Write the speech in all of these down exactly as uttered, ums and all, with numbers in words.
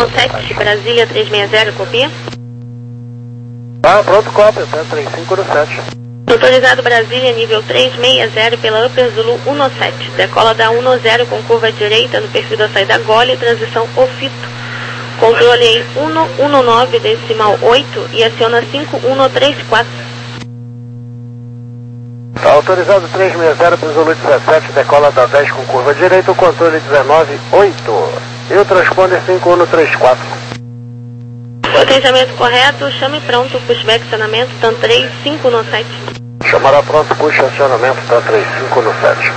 sete, Brasília três seis zero, copia. Ah, pronto, cópia, tá, três cinco no sete. Autorizado Brasília, nível três seis zero pela Upper Zulu um sete. Decola da um zero com curva direita no perfil da saída Gole, transição Ofito. Controle em um um nove decimal oito e aciona cinco um três quatro. Tá autorizado três seis zero para o Zulu dezessete, decola da dez com curva direita, o controle dezenove oito. E o transponder cinco um três quatro. Potenciamento correto, chame pronto, pushback acionamento, TAM três cinco no sete. Chamará pronto, push acionamento, TAM três cinco no sete.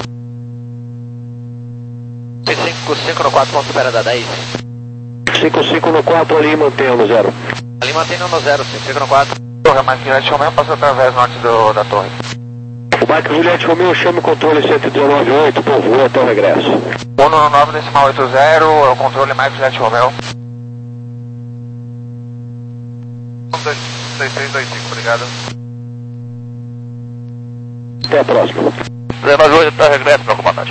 cinco cinco no quatro, ponto espera da dez. cinco cinco no quatro, ali mantenha no zero. Ali mantém no zero, cinco cinco no quatro. Torre, mais Juliette Romeo, passa através norte do, da torre. O Mike Juliette Romeo, chame o controle cento e dezenove oito, povoa até o regresso. um nove decimal oito zero, é o controle Mike Juliette Romeo. dois três dois cinco, obrigado. Até a próxima. dezenove oito, até o regresso, meu comandante.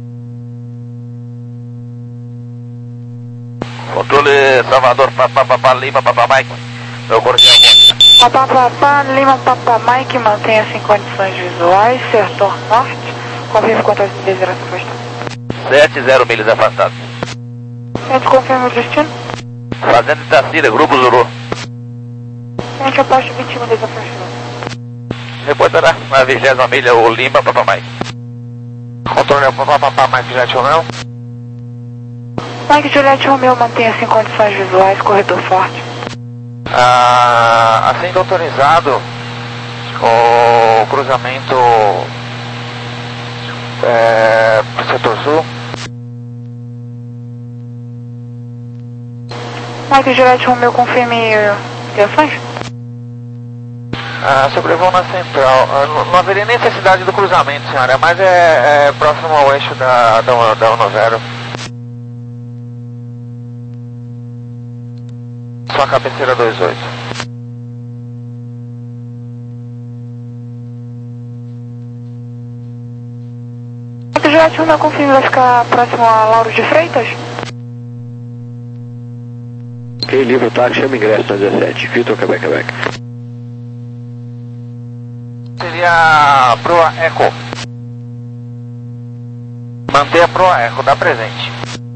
Controle Salvador, Papapá, Lima, Papá Mike. Meu cordial bom. Papapá, Lima, Papá Mike, mantenha-se em condições visuais, setor norte. Confirme quantas milhas irá se afastar. sete zero milhas afastados. Gente, confirme o destino. Fazenda Itacira, Grupo Zulu. Gente, abaixo de vinte milhas afastadas. Reportará na vigésima milha, o Lima, Papá Mike. Controle Papapá, Mike Juliette Romeo. Mike Juliette Romeo, mantenha-se em condições visuais, corredor forte. Ah, assim autorizado o cruzamento é, para o setor sul. Mike Juliette Romeo, confirme intenções. Ah, sobrevoo na central. Ah, não, não haveria necessidade do cruzamento, senhora, mas é, é próximo ao eixo da, da, da um zero. Só a cabeceira dois oito. Mike Juliette Romeo, confirme, vai ficar próximo a Lauro de Freitas? Ok, livre o táxi, chama ingresso na dezessete. Filtro, Quebec, Quebec. Seria Proa Eco. Manter a Proa Eco, dá presente.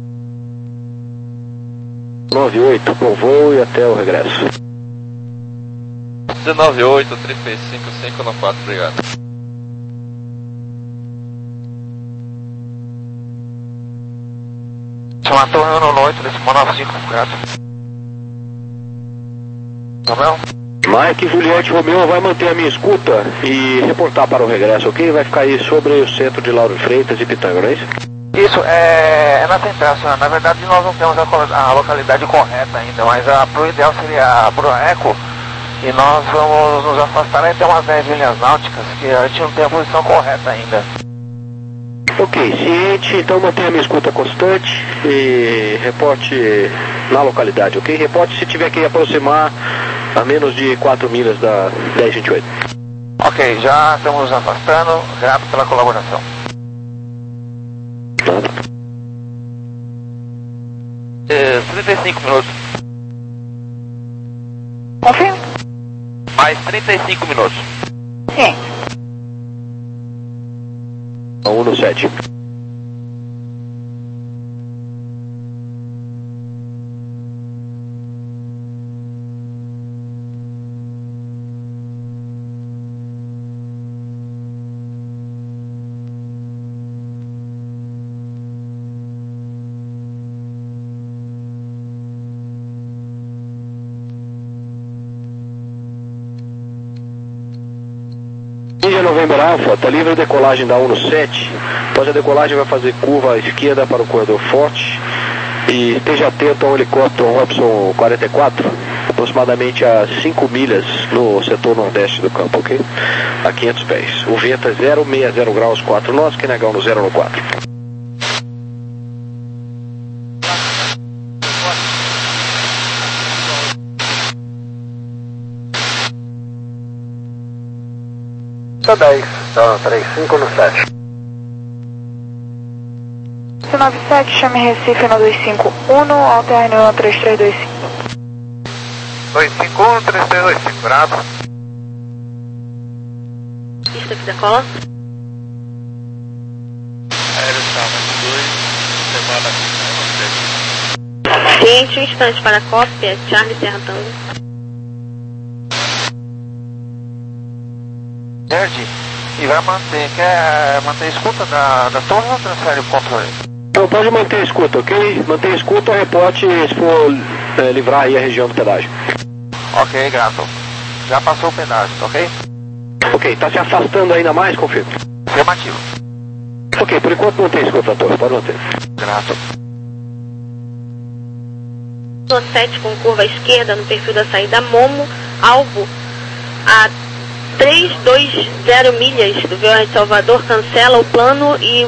nove oito, bom voo e até o regresso. dezenove oito, três cinco cinco no quatro, obrigado. Chama a torre um no oito, desse nove cinco, obrigado. Romeu? Mike Juliette Romeo vai manter a minha escuta e reportar para o regresso, ok? Vai ficar aí sobre o centro de Lauro de Freitas e Pitanga, não é isso? Isso, é, é na central, senhora. Na verdade nós não temos a, a localidade correta ainda, mas a pro ideal seria a Pro Eco e nós vamos nos afastar até umas dez milhas náuticas, que a gente não tem a posição correta ainda. Ok, ciente, então mantenha a minha escuta constante e reporte na localidade, ok? Reporte se tiver que aproximar a menos de quatro milhas da dez vinte e oito. Ok, já estamos nos afastando, grato pela colaboração. Nada. É, trinta e cinco minutos. Confirme? Mais trinta e cinco minutos. Sim. um no sete. Índia November Alpha, está livre a decolagem da um no sete. Após a decolagem vai fazer curva à esquerda para o corredor forte. E esteja atento ao helicóptero Robson quarenta e quatro, aproximadamente a cinco milhas no setor nordeste do campo, ok? A quinhentos pés. O vento é zero seis zero graus, quatro nós, que negão no zero no quatro. dez, então três cinco no sete. nove sete, chame Recife no dois cinco um, alterne no três três dois cinco. dois cinco um, três três dois cinco, bravo. Pista aqui da cola. Aéreo Salva dois, semana aqui, Cliente, um instante para a cópia, Charlie Serra Tango. Verde, e vai manter, quer manter a escuta da, da torre ou transfere o controle? Então pode manter a escuta, ok? Manter a escuta, reporte se for é, livrar aí a região do pedágio. Ok, grato. Já passou o pedágio, ok? Ok, tá se afastando ainda mais, confirmo. Afirmativo. Ok, por enquanto mantém a escuta, torre, pode manter. Grato. sete com curva à esquerda no perfil da saída Momo, alvo a trezentos e vinte milhas do V O R de Salvador, cancela o plano e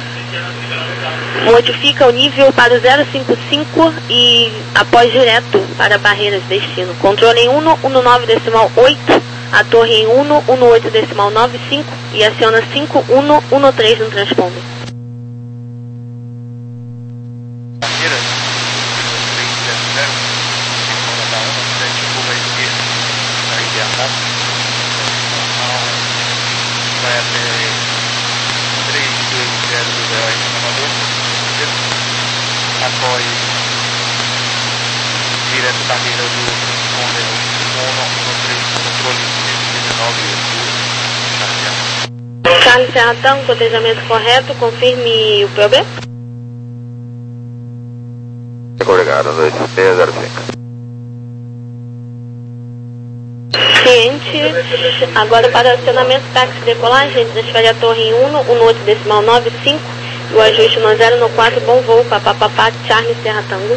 modifica o nível para o zero cinco cinco e após direto para barreiras de destino. Controle em um um nove decimal oito, a torre em um um oito decimal nove cinco e aciona cinco um um três no transponder. Vai até três dois zero do V O R de Salvador, apoie direto da mira do transponder um um três, controle cento e dezenove. Charlie Serra Tango, cotejamento correto, confirme o P O B. Obrigado, dois seis zero cinco. Cliente, agora para acionamento táxi de decolagem, transfere a torre em um um oito decimal nove cinco e o ajuste no zero no quatro, bom voo, papapá, Charlie Serra Tango.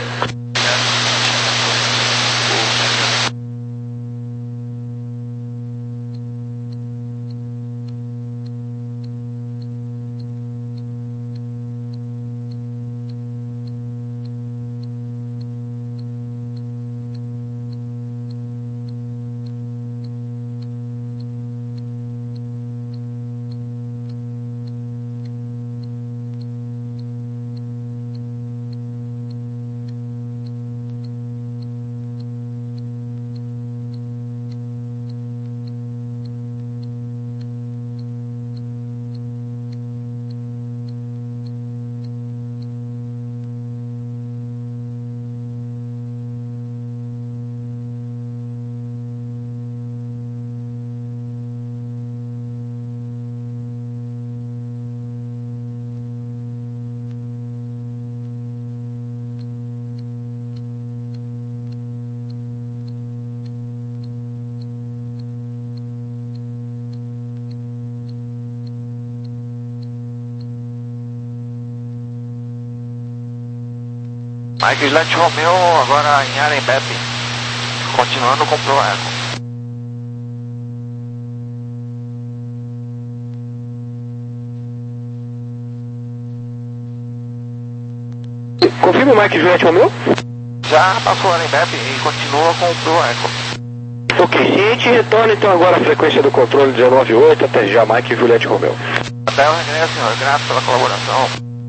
Mike Juliette Romeo agora em Arembepe, continuando com o Pro Eco. Confirma o Mike Juliette Romeo? Já passou o Arembepe e continua com o Pro Eco. Ok, ciente, retorna então agora a frequência do controle dezenove oito até já Mike Juliette Romeo. Até o regresso, senhor. Grato pela colaboração.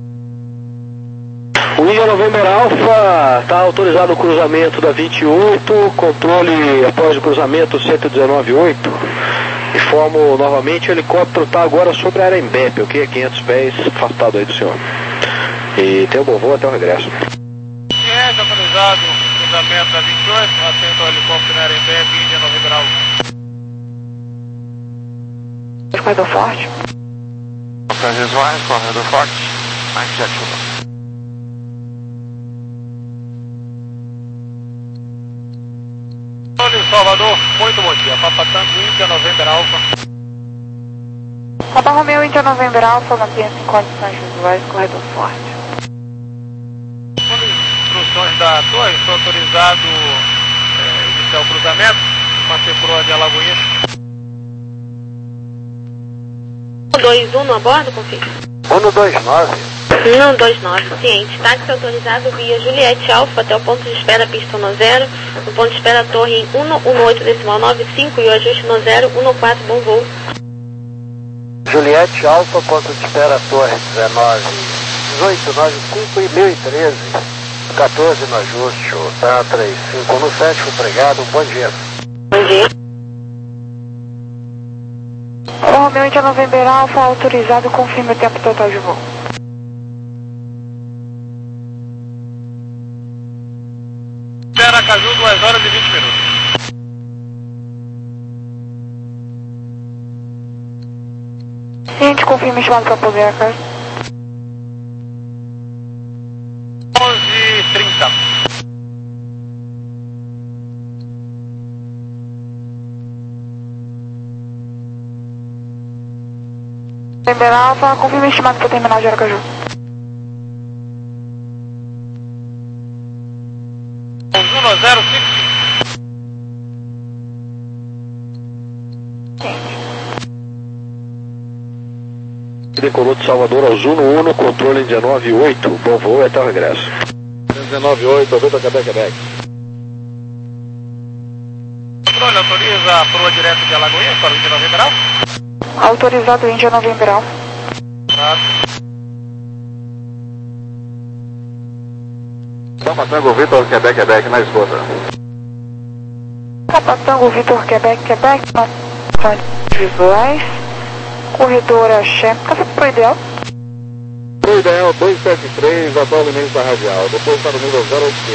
O Índia November Alpha está autorizado o cruzamento da vinte e oito, controle após o cruzamento cento e dezenove oito. Informo novamente, o helicóptero está agora sobre a Arembepe, ok? A quinhentos pés, afastado aí do senhor. E tem um bom voo até o regresso. Ciência, autorizado, cruzamento da vinte e oito, atento ao helicóptero na Arembepe, Índia November Alpha. Corredor forte. São visuais, corredor forte, Mike já chuva. Salvador, muito bom dia. Papa Tango, Índia November Alpha. Papa Romeo, Índia November Alpha, mantenha-se em condições visuais, corredor forte. Segundo instruções da torre, estou autorizado é, iniciar o cruzamento, manter por ordem a Alagoinha. um dois um no abordo, confirma. um dois nove. um dois nove, ciente. Táxi autorizado via Juliette Alpha até o ponto de espera pista no zero. No ponto de espera torre em um um oito decimal nove cinco e o ajuste no zero um quatro, bom voo. Juliette Alpha, ponto de espera torre dezenove dezoito, nove cinco mil e treze, quatorze no ajuste, tá? três cinco um sete, obrigado, bom dia. Bom dia. Romeo India November Alpha, autorizado, confirme o tempo total de voo. Aracaju, duas horas e vinte minutos. Gente, confirme estimado para poder Aracaju. onze e trinta. November Alpha, confirme estimado para o terminal de Aracaju. um zero cinco. Decolou de Salvador ao Zuno um, controle dezenove oito, bom voo e até o regresso. dezenove oito, Vitor Quebec, Quebec. Controle autoriza a proa direto de Alagoinhas para o India November Alpha. Autorizado India November Alpha. Papa Tango, Vitor Quebec, Quebec, na escuta. Papa Tango, Vitor Quebec, Quebec, noções visuais. Corredor Axé, café pro ideal. Pro ideal dois sete três, atual limite da radial, depois para o nível zero oito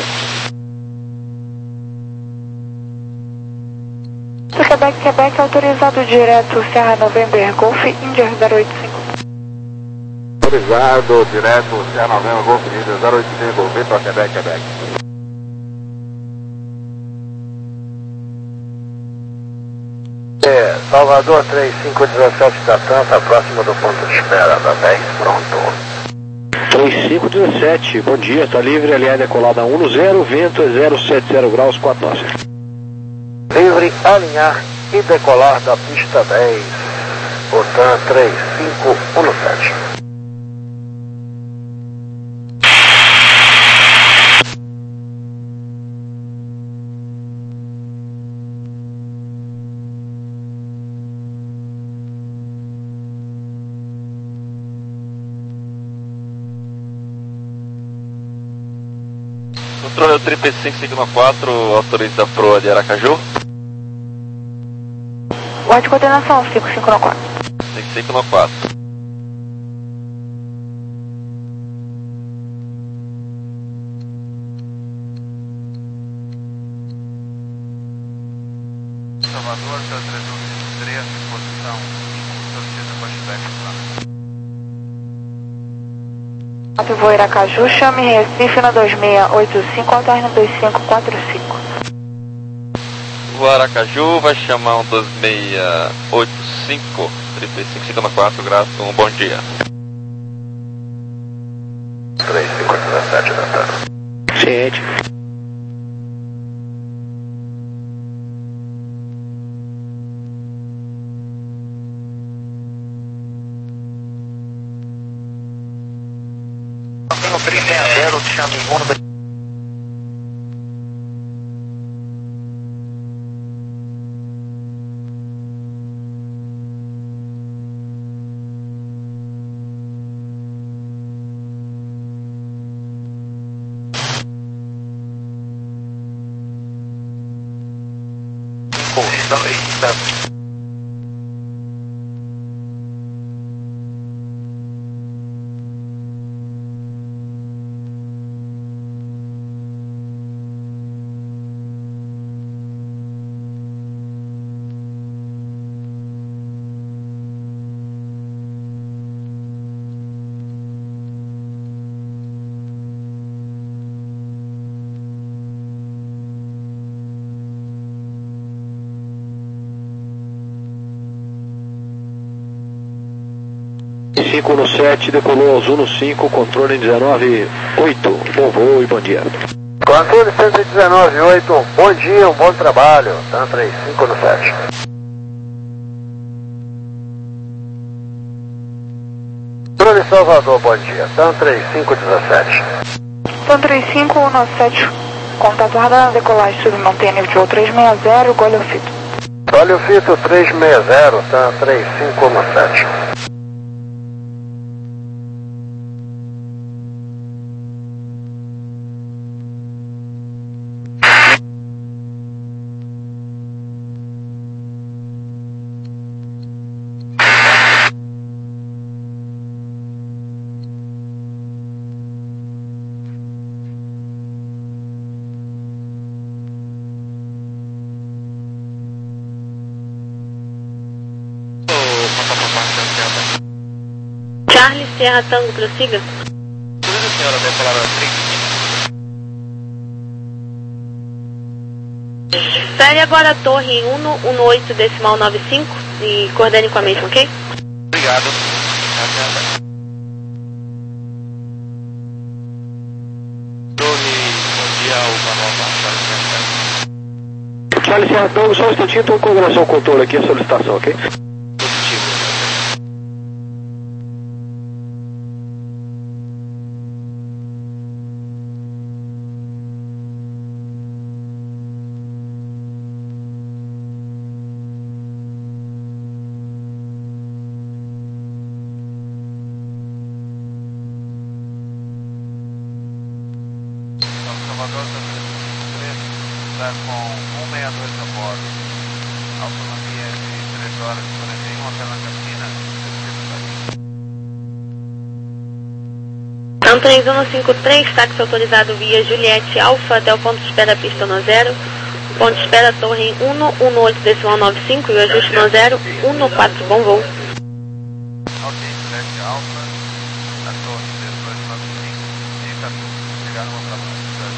cinco. Quebec, Quebec, autorizado direto Serra November Golf, India zero oito cinco. Autorizado direto Serra November Golf, India zero oito cinco, Vitor Quebec, Quebec. É, Salvador três cinco um sete da Tampa, próximo do ponto de espera da dez, pronto. três cinco um sete, bom dia, está livre, aliás decolada um zero, vento é zero sete zero graus, quatro nós. Livre, alinhar e decolar da pista dez, Otan três cinco um sete. Controle triplo cinco cinco quatro, autoriza a proa de Aracaju. Guarde de coordenação cinco cinco quatro. cinco cinco quatro. Salvador, trezentos e vinte e três, posição solicita pushback. Voo Aracaju, chame Recife no dois seis oito cinco, alterno dois cinco quatro cinco. O Aracaju vai chamar um dois seis oito cinco, triplo cinco cinco quatro, graças, um bom dia. três cinco um sete da Tampa. Ciente. três seis zero, chame um. cinco um sete, decolou ao Zuno cinco, controle dezenove oito, bom voo e bom dia. Controle cento e dezenove oito, bom dia, um bom trabalho, tá três cinco um sete. Controle Salvador, bom dia, tá três cinco um sete. Então três cinco um sete, contato radar, decolagem, submantém nível de voo três seis zero, Golho Fito. Golho Fito três seis zero, tá três cinco um sete. Sierra Tango, prossiga. Tudo, senhora, decolar três. Fere agora a torre um um oito decimal nove cinco e coordene com a mesma, ok? Obrigado. Torre, bom dia, Upa Nova, Charlie Sierra Tango, só um instantinho, estou em coordenação com o controle aqui, a solicitação, ok? positivo. Salvador, três, está com cento e sessenta e dois a bordo. Autonomia de três horas e quarenta e um, hotel na Campina. Então três um cinco três, táxi autorizado via Juliette Alfa até o ponto de espera pista no zero. Ponto de espera torre um um oito decimal nove cinco e o ajuste no zero um quatro, bom voo. Ok, Juliette Alfa, a torre três dois nove cinco, e está tudo. Chegaram a trabalho.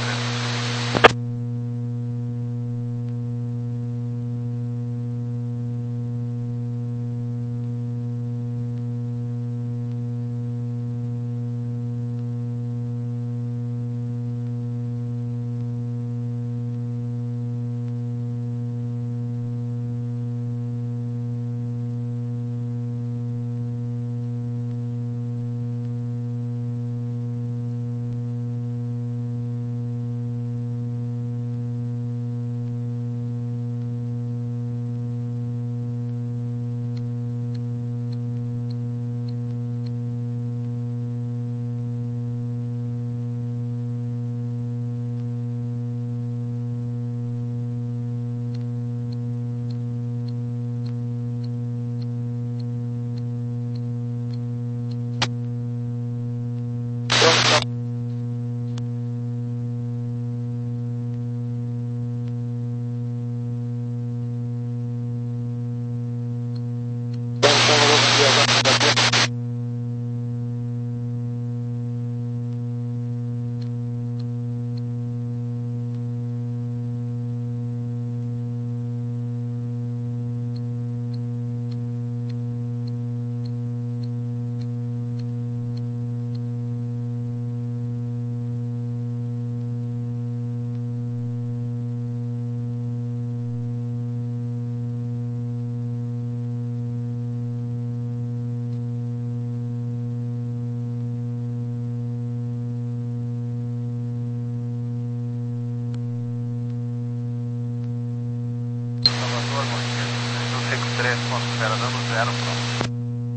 três, ponto espera, dando zero, pronto.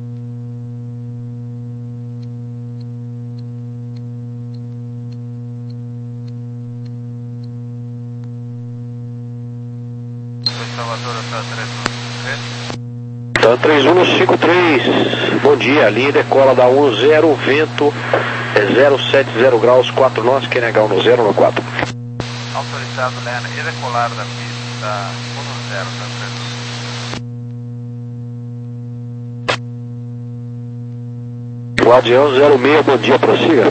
Salvador, está três um três. Tá três um cinco três, bom dia, linha decola da um zero, vento é zero sete zero graus, quatro nós, Q N H um zero no quatro. Autorizado, Lena, e decolar da pista um zero, tá três um. Guardião zero seis, bom dia, prossiga.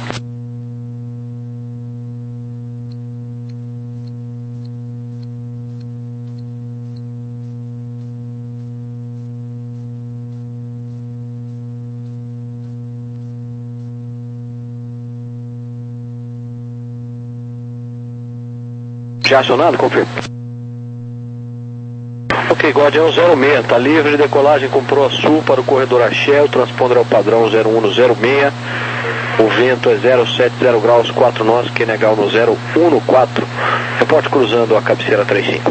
Já acionado, confirma. Ok, Guardião zero seis, está livre de decolagem com proa sul para o corredor Axé, o transponder é o padrão zero um zero seis, o vento é zero sete zero graus, quatro nós, Q N H um zero um quatro, reporte cruzando a cabeceira trinta e cinco.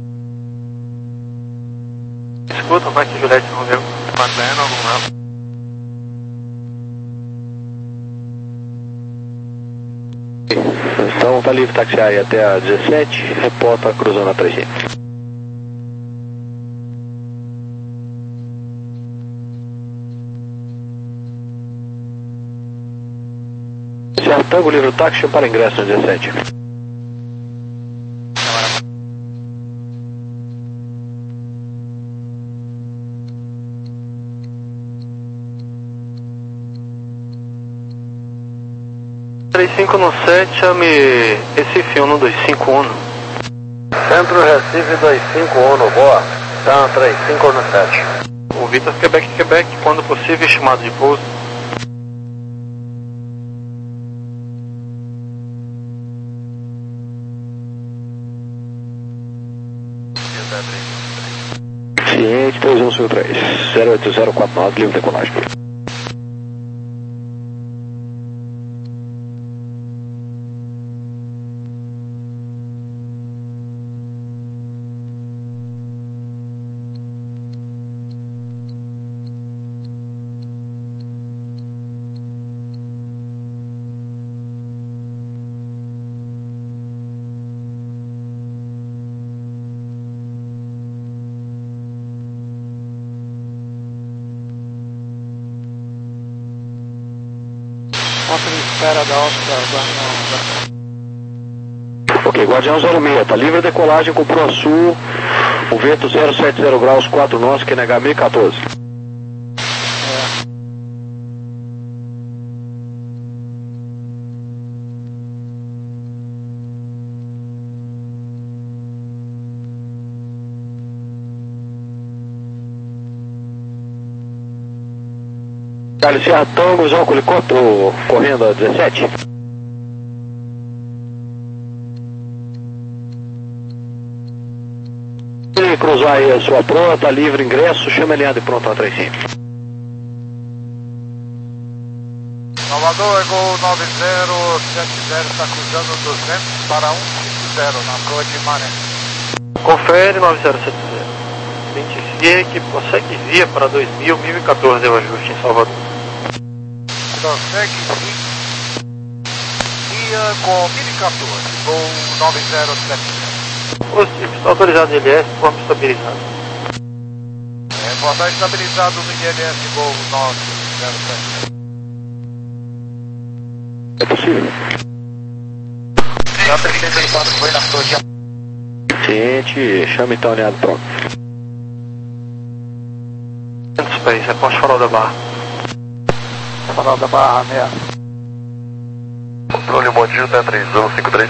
Escuta, vai que Juliette não viu, mantendo algum Então está livre taxiar aí até a dezessete, reporta cruzando a trinta e cinco. Tango, livre táxi para ingresso no dezessete. cinco um sete, chame Recife um dois cinco um. Centro Recife dois cinco um, boa. Tá, três cinco um sete. O Vitor Quebec, Quebec, quando possível, estimado de pouso. Ciente três um cinco três, zero oito zero quatro nove, livre decolagem. Espera da Oscar, Guardião. Ok, Guardião zero seis, tá livre a decolagem com proa sul, o vento zero sete zero graus, quatro nós, Q N H mil e quatorze. Carlos Serra Tango, usar o helicóptero correndo a dezessete. Se cruzar aí a sua proa, tá livre ingresso, chama ele de pronto a trinta e cinco. Salvador, Ego nove zero sete zero, está cruzando duzentos para cento e cinquenta na proa de Maré. Confere nove zero sete zero. Identifique que consegue via para dois mil, mil e quatorze o ajuste em Salvador. Consegue sim. Via com mil e quatorze, voo nove zero sete zero. Positivo, está autorizado L S, forma estabilizada. É, pode estar estabilizado no I L S, voo nove zero sete zero. É possível? Já trinta e quatro foi na torre. Ciente, chama então alinhado pronto. Space, é Ponte Farol da Barra. Farol da Barra, meia. Controle Montinho, tá três um cinco três.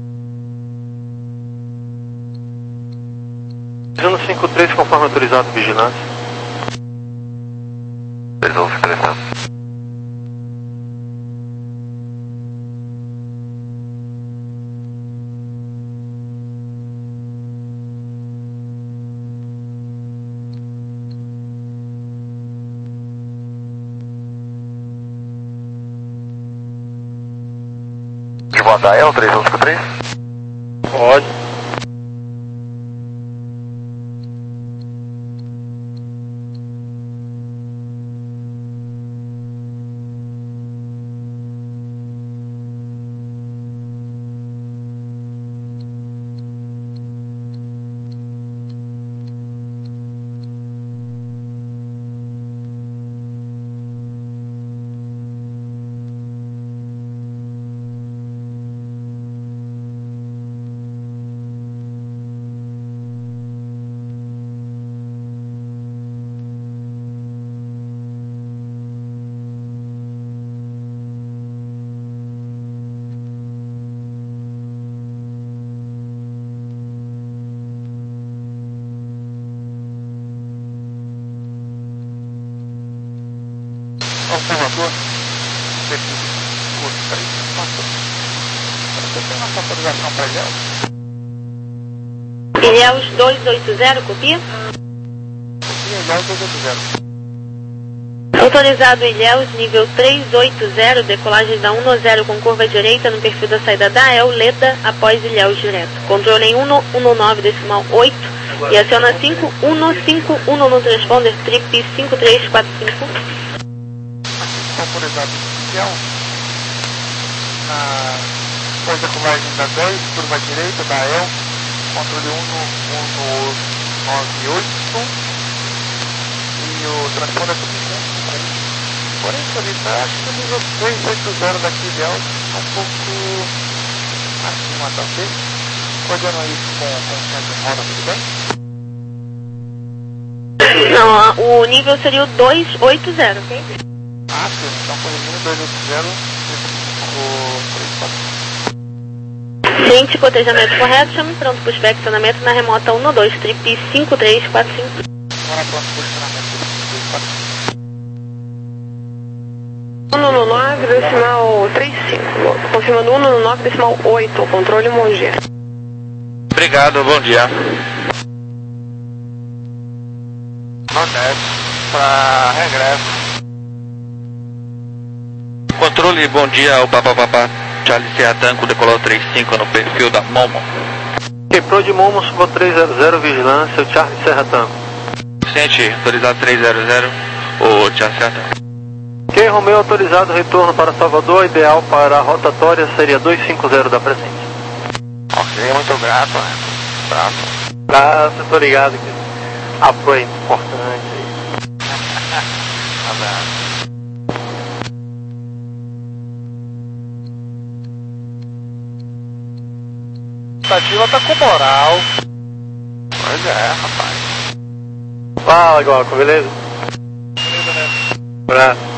três um cinco três, conforme autorizado, vigilância. três um cinco três, tá. De mandar é o três um cinco três? Pode. Salvador, você tem uma autorização para Ilhéus? Ilhéus dois oito zero, copia? Copia, Ilhéus dois oito zero. Autorizado Ilhéus, nível três oito zero, decolagem da um zero com curva direita no perfil da saída da El, Leda, após Ilhéus direto. Controle em um nove decimal oito e aciona cinco um cinco um no transponder trip cinco três quatro cinco. Autorizado inicial na pós decolagem da dez, curva direita da El, controle um nove oito e o transponder é tudo com. Porém, solita, acho que o nível três oito zero daqui de El é um pouco acima, tá ok? Coordenando isso com o centro de roda, tudo bem? Não, o nível seria o dois oito zero, ok? Ah, sim, então corrigindo dois oito zero, o Cliente, cotejamento correto, chame pronto para o estacionamento na remota um dois, trip cinco três quatro cinco. um no nove, decimal trinta e cinco. Confirmando um no nove, decimal oito. Controle Mogi. Obrigado, bom dia. Nordeste, para regresso. Controle, bom dia, o papapá. Charlie Serra Tango, decolou trinta e cinco no perfil da Momo. Pro de Momo, subo trezentos, vigilância, o Charlie Serra Tango. Vicente, autorizado trezentos, o Charlie Serra Tango. Ok, Romeu, autorizado retorno para Salvador, ideal para a rotatória seria duzentos e cinquenta da presente. Ok, muito grato, né? Grato. Graças, tô ligado que apoio é importante. Abraço. A expectativa tá com moral. Pois é, rapaz. Fala, Glauco, beleza? Beleza, né? Abraço.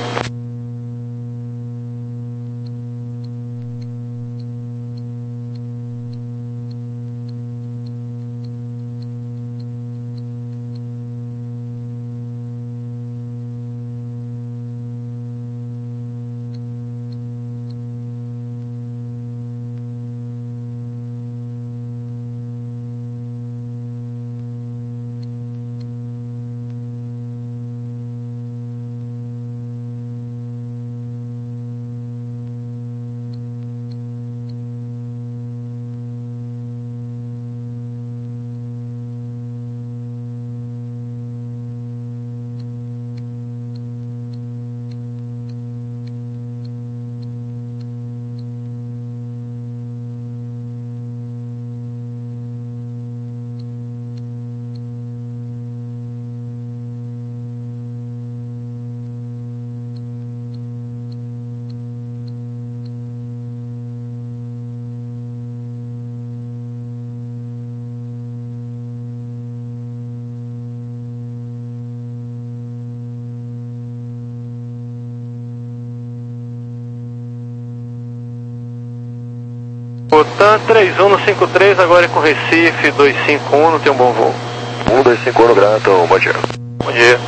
Otan três um cinco três, agora é com Recife, dois cinco um, tem um bom voo. um dois cinco um, grato, bom dia. Bom dia.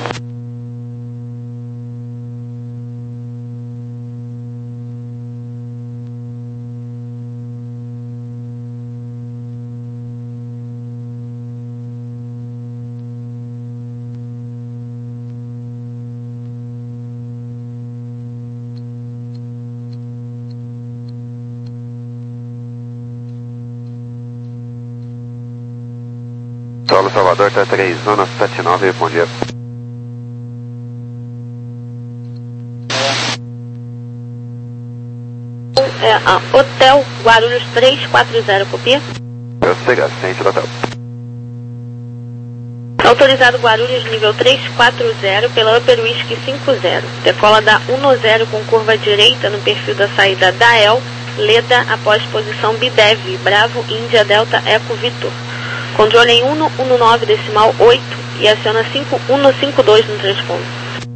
Solo Salvador, tá três um sete nove, bom dia. É, a Hotel Guarulhos três quatro zero, copia? Eu sei, assistente do hotel. Autorizado Guarulhos nível três quatro zero pela Upper Whisky cinco zero. Decola da um zero com curva direita no perfil da saída da El, Leda após posição Bidev, Bravo, Índia, Delta, Eco, Vitor. Controle em um um nove decimal oito e aciona cinco um cinco dois no transponder.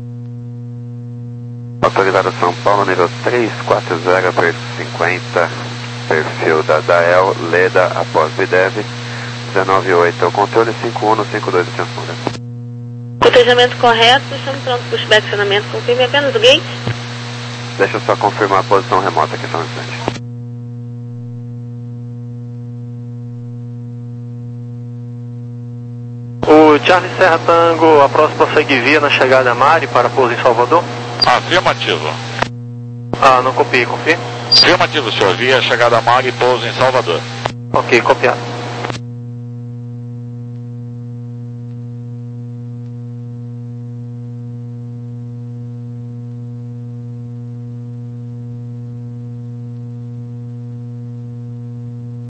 Autorizado São Paulo, nível três quatro zero, per cinquenta, perfil da Dael, Leda, após Bidev, dezenove oito, controle cinco um cinco dois do transponder. Cotejamento correto, estamos prontos para o estacionamento, confirme apenas o gate. Deixa eu só confirmar a posição remota aqui só um instante. O Charlie Serra Tango, a próxima segue via na chegada a Mari para pouso em Salvador? Afirmativo. Ah, não copiei, copiei? Afirmativo, senhor. Via chegada a Mari e pouso em Salvador. Ok, copiado.